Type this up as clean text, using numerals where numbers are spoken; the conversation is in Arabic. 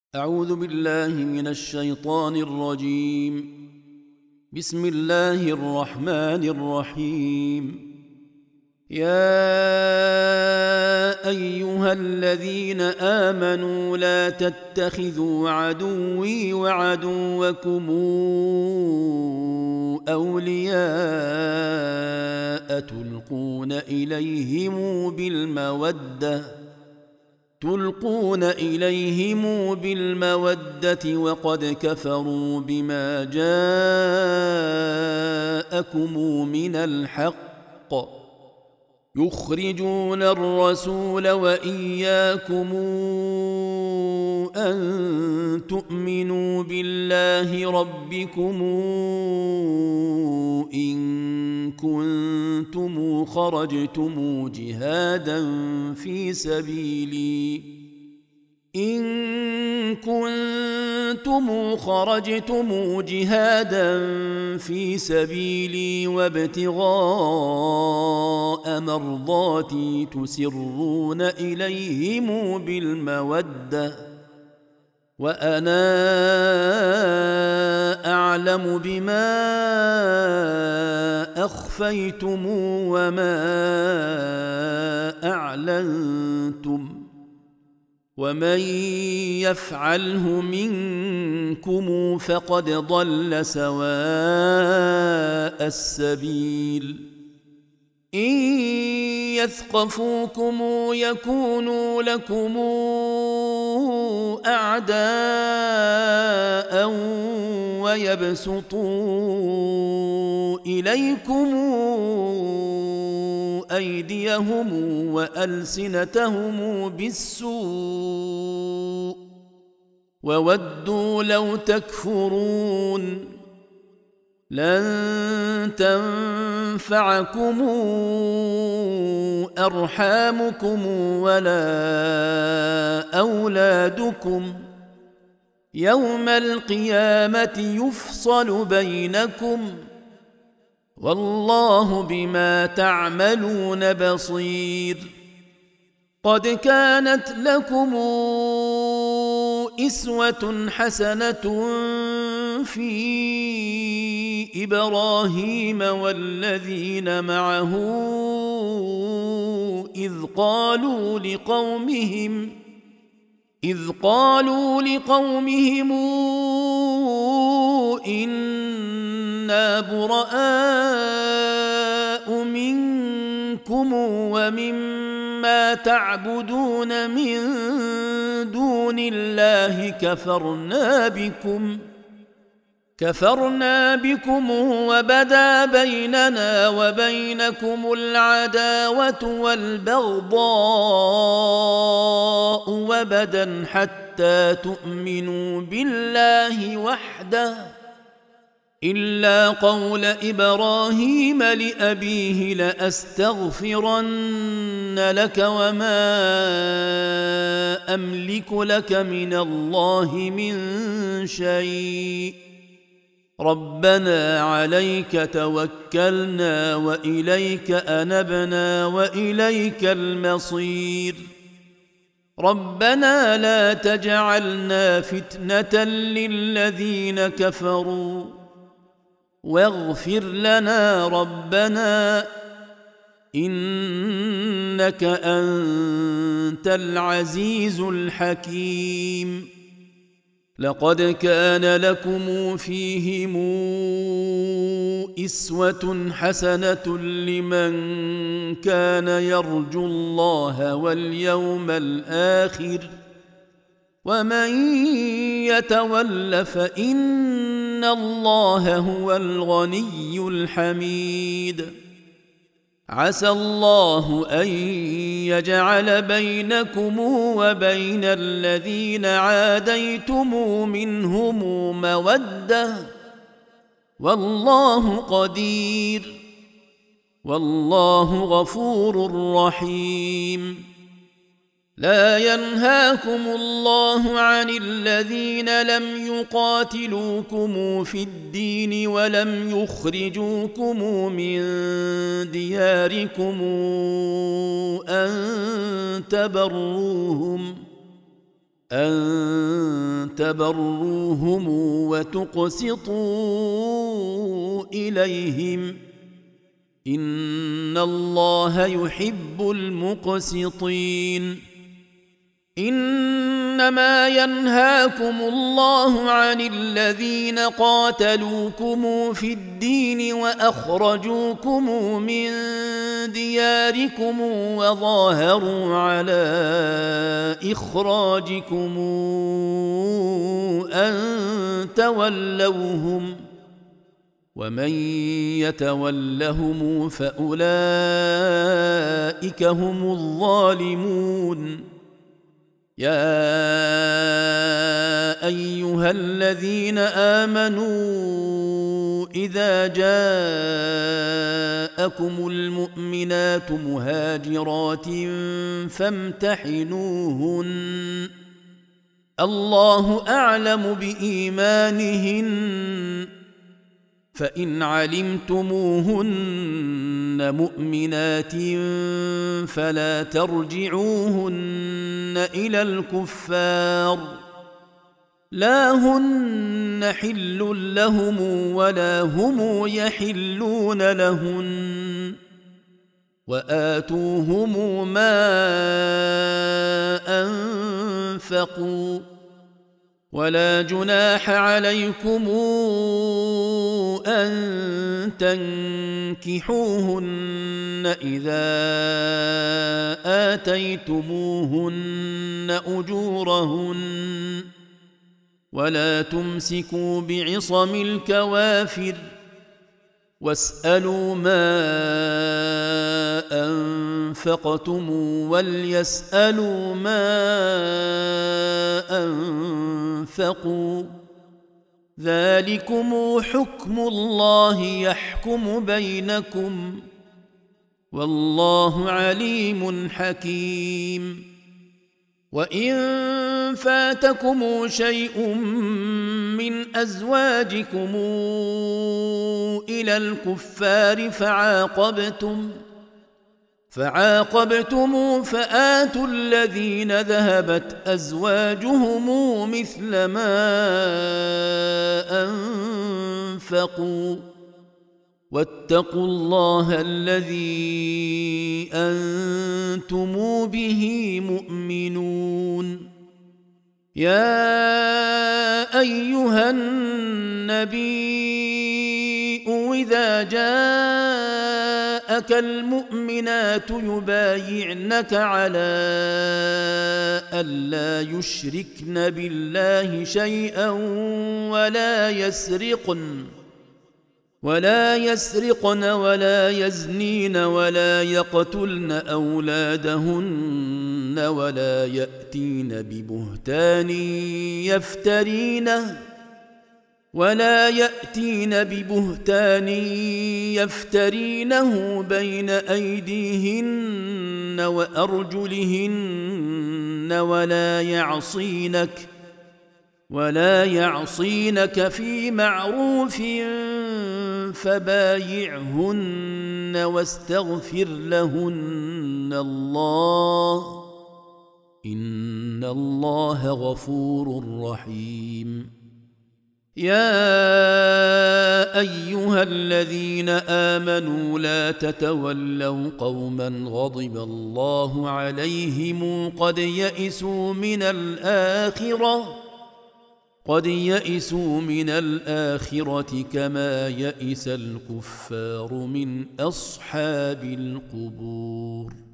أعوذ بالله من الشيطان الرجيم. بسم الله الرحمن الرحيم. يا أيها الذين آمنوا لا تتخذوا عدوي وعدوكم أولياء تلقون إليهم بالمودة وقد كفروا بما جاءكم من الحق يخرجون الرسول وإياكم أن تؤمنوا بالله ربكم إن كنتم خرجتم جهادا في سبيلي وابتغاء مرضاتي تسرون إليهم بالمودة وأنا أعلم بما أخفيتم وما أعلنتم ومن يفعله منكم فقد ضل سواء السبيل. إن يثقفوكم يكونوا لكم أعداء ويبسطوا إليكم أيديهم وألسنتهم بالسوء وودوا لو تكفرون. لن تنفعكم أرحامكم ولا أولادكم يوم القيامة يفصل بينكم والله بما تعملون بصير. قد كانت لكم أسوة حسنة في إبراهيم والذين معه إذ قالوا لقومهم إنا براء منكم ومما تعبدون من دون الله كفرنا بكم وبدا بيننا وبينكم العداوة والبغضاء وبدا حتى تؤمنوا بالله وحده إلا قول إبراهيم لأبيه لأستغفرن لك وما أملك لك من الله من شيء ربنا عليك توكلنا وإليك أنبنا وإليك المصير. ربنا لا تجعلنا فتنة للذين كفروا واغفر لنا ربنا إنك أنت العزيز الحكيم. لقد كان لكم فيهم أسوة حسنة لمن كان يرجو الله واليوم الآخر ومن يتول فإن الله هو الغني الحميد. عسى الله أن يجعل بينكم وبين الذين عاديتم منهم مودة والله قدير والله غفور رحيم. لا ينهاكم الله عن الذين لم يقاتلوكم في الدين ولم يخرجوكم من دياركم أن تبروهم وتقسطوا إليهم إن الله يحب المقسطين إنما ينهاكم الله عن الذين قاتلوكم في الدين وأخرجوكم من دياركم وظاهروا على إخراجكم أن تولوهم ومن يتولهم فأولئك هم الظالمون يا أيها الذين آمنوا إذا جاءكم المؤمنات مهاجرات فامتحنوهن الله أعلم بإيمانهن فإن علمتموهن مؤمنات فلا ترجعوهن إلى الكفار لا هن حل لهم ولا هم يحلون لهن وآتوهم ما أنفقوا ولا جناح عليكم أن تنكحوهن إذا آتيتموهن أجورهن ولا تمسكوا بعصم الكوافر واسألوا ما أنفقتم وليسألوا ما أنفقوا ذلكم حكم الله يحكم بينكم والله عليم حكيم وإن فاتكم شيء من أزواجكم إلى الكفار فعاقبتم فآتوا الذين ذهبت أزواجهم مثل ما أنفقوا واتقوا الله الذي أنتم به مؤمنون يا أيها النبي إذا جاءك المؤمنات يبايعنك على ألا يشركن بالله شيئا ولا يسرقن ولا يزنين ولا يقتلن أولادهن ولا يأتين ببهتان يفترينه بين أيديهن وأرجلهن ولا يعصينك في معروف فبايعهن واستغفر لهن الله إن الله غفور رحيم يا أيها الذين آمنوا لا تتولوا قوما غضب الله عليهم قد يئسوا من الآخرة كما يئس الكفار من أصحاب القبور